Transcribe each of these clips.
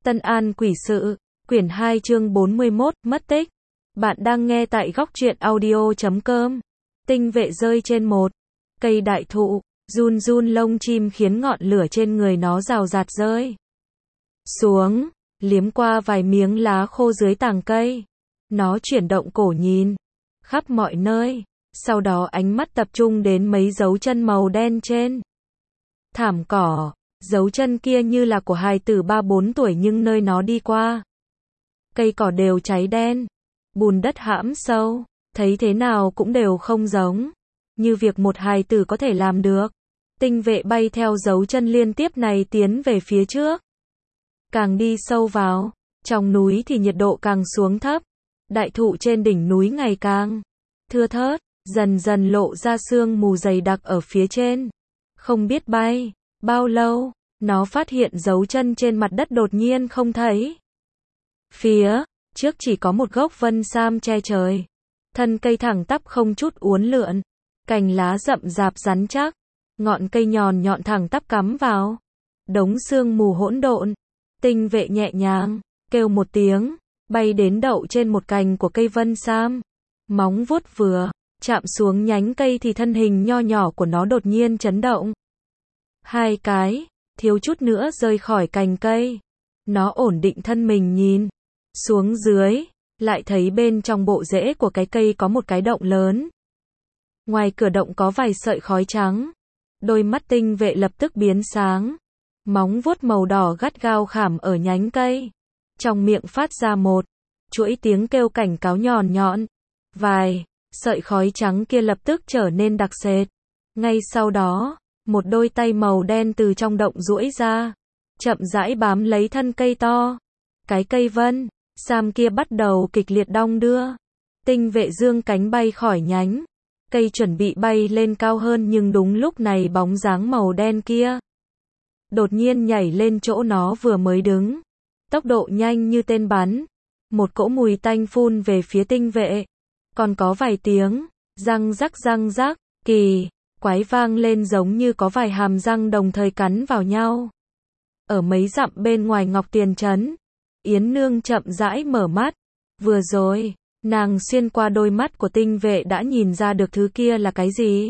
Tân An Quỷ Sự, quyển 2 chương 41, mất tích. Bạn đang nghe tại góc truyện audio.com. Tinh vệ rơi trên một cây đại thụ, run run lông chim khiến ngọn lửa trên người nó rào rạt rơi xuống, liếm qua vài miếng lá khô dưới tàng cây. Nó chuyển động cổ nhìn khắp mọi nơi, sau đó ánh mắt tập trung đến mấy dấu chân màu đen trên thảm cỏ. Dấu chân kia như là của hài tử 3-4 tuổi, nhưng nơi nó đi qua, cây cỏ đều cháy đen, bùn đất hãm sâu, thấy thế nào cũng đều không giống như việc một hài tử có thể làm được. Tinh vệ bay theo dấu chân liên tiếp này tiến về phía trước. Càng đi sâu vào trong núi thì nhiệt độ càng xuống thấp. Đại thụ trên đỉnh núi ngày càng thưa thớt, dần dần lộ ra sương mù dày đặc ở phía trên. Không biết bay bao lâu, nó phát hiện dấu chân trên mặt đất đột nhiên không thấy. Phía trước chỉ có một gốc vân sam che trời. Thân cây thẳng tắp không chút uốn lượn, cành lá rậm rạp rắn chắc, ngọn cây nhọn nhọn thẳng tắp cắm vào đống sương mù hỗn độn. Tinh vệ nhẹ nhàng kêu một tiếng, bay đến đậu trên một cành của cây vân sam. Móng vuốt vừa chạm xuống nhánh cây thì thân hình nho nhỏ của nó đột nhiên chấn động. Hai cái, thiếu chút nữa rơi khỏi cành cây. Nó ổn định thân mình nhìn xuống dưới, lại thấy bên trong bộ rễ của cái cây có một cái động lớn. Ngoài cửa động có vài sợi khói trắng. Đôi mắt tinh vệ lập tức biến sáng. Móng vuốt màu đỏ gắt gao khảm ở nhánh cây. Trong miệng phát ra một chuỗi tiếng kêu cảnh cáo nhọn nhọn. Vài sợi khói trắng kia lập tức trở nên đặc sệt. Ngay sau đó, một đôi tay màu đen từ trong động duỗi ra, chậm rãi bám lấy thân cây to. Cái cây vân sam kia bắt đầu kịch liệt đong đưa. Tinh vệ dương cánh bay khỏi nhánh cây chuẩn bị bay lên cao hơn, nhưng đúng lúc này bóng dáng màu đen kia đột nhiên nhảy lên chỗ nó vừa mới đứng. Tốc độ nhanh như tên bắn. Một cỗ mùi tanh phun về phía tinh vệ. Còn có vài tiếng răng rắc kỳ quái vang lên, giống như có vài hàm răng đồng thời cắn vào nhau. Ở mấy dặm bên ngoài Ngọc Tiền Trấn, Yến Nương chậm rãi mở mắt. Vừa rồi, nàng xuyên qua đôi mắt của tinh vệ đã nhìn ra được thứ kia là cái gì.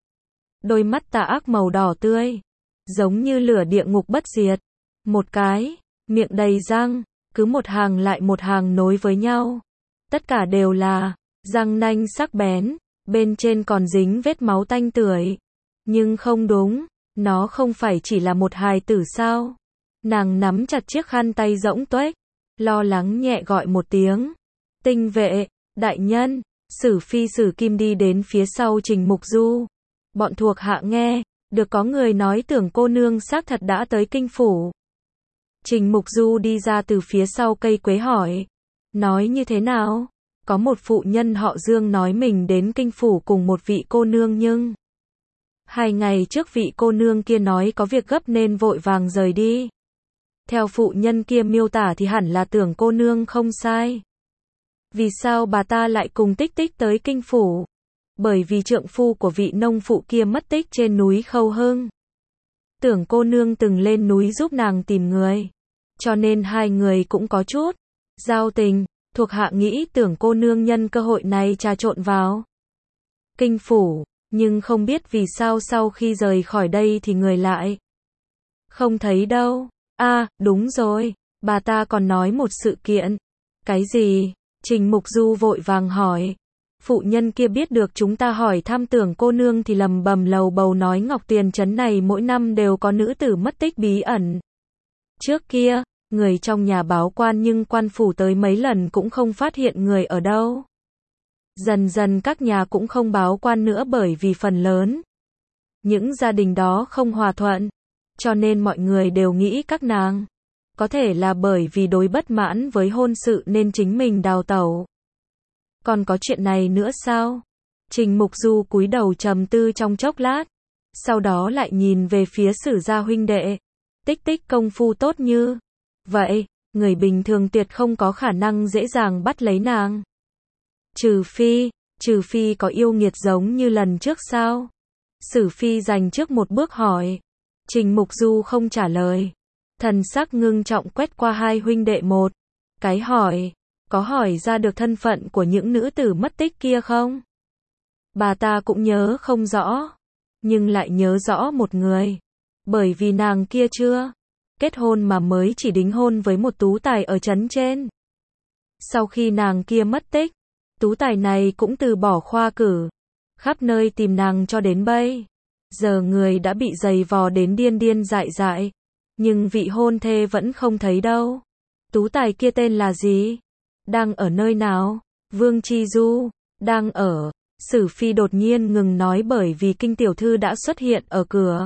Đôi mắt tà ác màu đỏ tươi, giống như lửa địa ngục bất diệt. Một cái miệng đầy răng, cứ một hàng lại một hàng nối với nhau. Tất cả đều là răng nanh sắc bén, bên trên còn dính vết máu tanh tưởi. Nhưng không đúng, nó không phải chỉ là một hài tử sao? Nàng nắm chặt chiếc khăn tay rỗng tuếch, lo lắng nhẹ gọi một tiếng. Tinh vệ, đại nhân. Sử Phi Sử Kim đi đến phía sau Trình Mục Du. Bọn thuộc hạ nghe được có người nói Tưởng cô nương xác thật đã tới kinh phủ. Trình Mục Du đi ra từ phía sau cây quế hỏi. Nói như thế nào? Có một phụ nhân họ Dương nói mình đến kinh phủ cùng một vị cô nương, nhưng 2 ngày trước vị cô nương kia nói có việc gấp nên vội vàng rời đi. Theo phụ nhân kia miêu tả thì hẳn là Tưởng cô nương không sai. Vì sao bà ta lại cùng Tích Tích tới kinh phủ? Bởi vì trượng phu của vị nông phụ kia mất tích trên núi Khâu Hưng. Tưởng cô nương từng lên núi giúp nàng tìm người, cho nên hai người cũng có chút giao tình. Thuộc hạ nghĩ Tưởng cô nương nhân cơ hội này trà trộn vào kinh phủ, nhưng không biết vì sao sau khi rời khỏi đây thì người lại không thấy đâu. À, đúng rồi, bà ta còn nói một sự kiện. Cái gì? Trình Mục Du vội vàng hỏi. Phụ nhân kia biết được chúng ta hỏi thăm Tưởng cô nương thì lầm bầm lầu bầu nói Ngọc Tiền Trấn này mỗi năm đều có nữ tử mất tích bí ẩn. Trước kia, người trong nhà báo quan nhưng quan phủ tới mấy lần cũng không phát hiện người ở đâu. Dần dần các nhà cũng không báo quan nữa, bởi vì phần lớn những gia đình đó không hòa thuận, cho nên mọi người đều nghĩ các nàng có thể là bởi vì đối bất mãn với hôn sự nên chính mình đào tẩu. Còn có chuyện này nữa sao? Trình Mục Du cúi đầu trầm tư trong chốc lát, sau đó lại nhìn về phía Sử gia huynh đệ. Tích Tích công phu tốt như vậy, người bình thường tuyệt không có khả năng dễ dàng bắt lấy nàng. Trừ phi có yêu nghiệt giống như lần trước sao? Sử Phi dành trước một bước hỏi. Trình Mục Du không trả lời. Thần sắc ngưng trọng quét qua hai huynh đệ một cái hỏi, có hỏi ra được thân phận của những nữ tử mất tích kia không? Bà ta cũng nhớ không rõ, nhưng lại nhớ rõ một người, bởi vì nàng kia chưa kết hôn mà mới chỉ đính hôn với một tú tài ở trấn trên. Sau khi nàng kia mất tích, tú tài này cũng từ bỏ khoa cử, khắp nơi tìm nàng cho đến bây giờ người đã bị giày vò đến điên điên dại dại, nhưng vị hôn thê vẫn không thấy đâu. Tú tài kia tên là gì? Đang ở nơi nào? Vương Chi Du, đang ở. Sử Phi đột nhiên ngừng nói bởi vì Kinh tiểu thư đã xuất hiện ở cửa.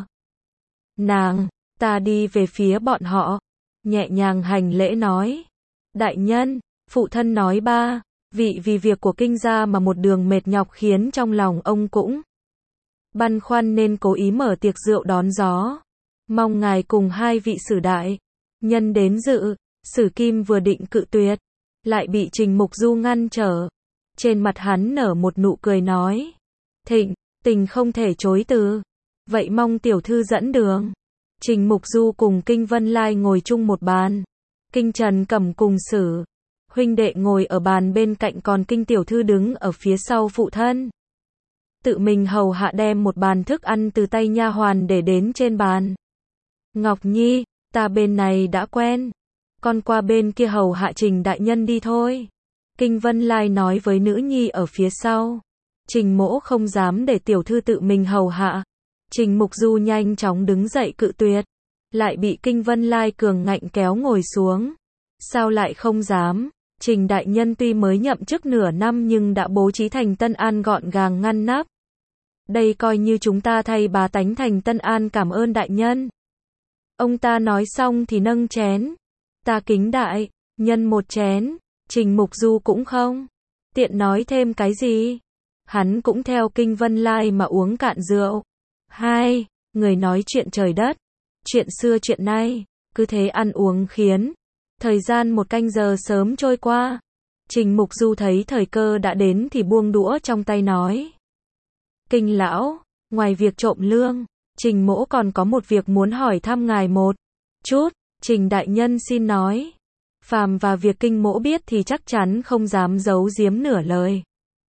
Ta đi về phía bọn họ, nhẹ nhàng hành lễ nói. Đại nhân, phụ thân nói ba, vì việc của Kinh gia mà một đường mệt nhọc khiến trong lòng ông cũng băn khoăn nên cố ý mở tiệc rượu đón gió. Mong ngài cùng hai vị sử đại nhân đến dự. Sử Kim vừa định cự tuyệt, lại bị Trình Mục Du ngăn trở. Trên mặt hắn nở một nụ cười nói, Thịnh tình không thể chối từ, vậy mong tiểu thư dẫn đường. Trình Mục Du cùng Kinh Vân Lai ngồi chung một bàn, Kinh Trần Cẩm cùng Sử huynh đệ ngồi ở bàn bên cạnh, còn Kinh tiểu thư đứng ở phía sau phụ thân. Tự mình hầu hạ đem một bàn thức ăn từ tay nha hoàn để đến trên bàn. Ngọc Nhi, ta bên này đã quen, con qua bên kia hầu hạ Trình đại nhân đi thôi. Kinh Vân Lai nói với nữ nhi ở phía sau. Trình mỗ không dám để tiểu thư tự mình hầu hạ. Trình Mục Du nhanh chóng đứng dậy cự tuyệt, lại bị Kinh Vân Lai cường ngạnh kéo ngồi xuống. Sao lại không dám? Trình đại nhân tuy mới nhậm chức nửa năm nhưng đã bố trí thành Tân An gọn gàng ngăn nắp. Đây coi như chúng ta thay bá tánh thành Tân An cảm ơn đại nhân. Ông ta nói xong thì nâng chén. Ta kính đại nhân một chén. Trình Mục Du cũng không tiện nói thêm cái gì. Hắn cũng theo Kinh Vân Lai mà uống cạn rượu. Hai người nói chuyện trời đất, chuyện xưa chuyện nay, cứ thế ăn uống khiến thời gian một canh giờ sớm trôi qua. Trình Mục Du thấy thời cơ đã đến thì buông đũa trong tay nói. Kinh lão, ngoài việc trộm lương, Trình mỗ còn có một việc muốn hỏi thăm ngài một chút. Trình đại nhân xin nói. Phàm và việc Kinh mỗ biết thì chắc chắn không dám giấu giếm nửa lời.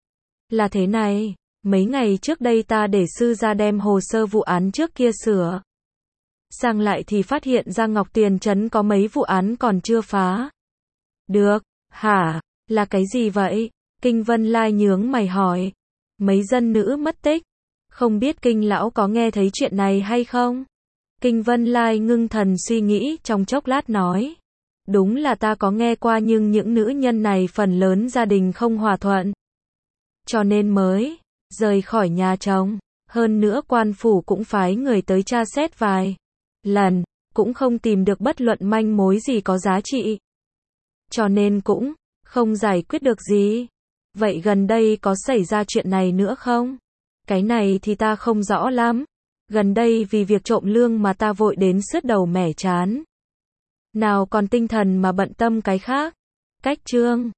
Là thế này, mấy ngày trước đây ta để sư ra đem hồ sơ vụ án trước kia sửa sang lại thì phát hiện ra Ngọc Tuyền Trấn có mấy vụ án còn chưa phá được. Hả? Là cái gì vậy? Kinh Vân Lai nhướng mày hỏi. Mấy dân nữ mất tích. Không biết Kinh lão có nghe thấy chuyện này hay không? Kinh Vân Lai ngưng thần suy nghĩ trong chốc lát nói. Đúng là ta có nghe qua nhưng những nữ nhân này phần lớn gia đình không hòa thuận, cho nên mới rời khỏi nhà chồng. Hơn nữa quan phủ cũng phái người tới tra xét vài lần, cũng không tìm được bất luận manh mối gì có giá trị, cho nên cũng không giải quyết được gì. Vậy gần đây có xảy ra chuyện này nữa không? Cái này thì ta không rõ lắm. Gần đây vì việc trộm lương mà ta vội đến sứt đầu mẻ trán, nào còn tinh thần mà bận tâm cái khác. Cách chương